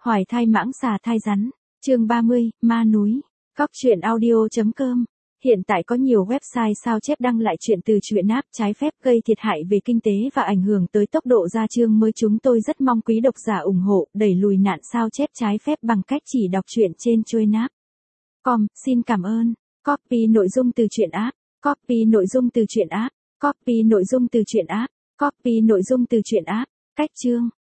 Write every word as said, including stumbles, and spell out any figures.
Hoài thai mãng xà thai rắn. Chương ba mươi, ma núi. Cóc truyện audio chấm com. Hiện tại có nhiều website sao chép đăng lại chuyện từ truyện app trái phép gây thiệt hại về kinh tế và ảnh hưởng tới tốc độ ra chương mới. Chúng tôi rất mong quý độc giả ủng hộ đẩy lùi nạn sao chép trái phép bằng cách chỉ đọc truyện trên truyện app. Com, xin cảm ơn. Copy nội dung từ truyện app. Copy nội dung từ truyện app. Copy nội dung từ truyện app. Copy nội dung từ truyện app. Cách chương.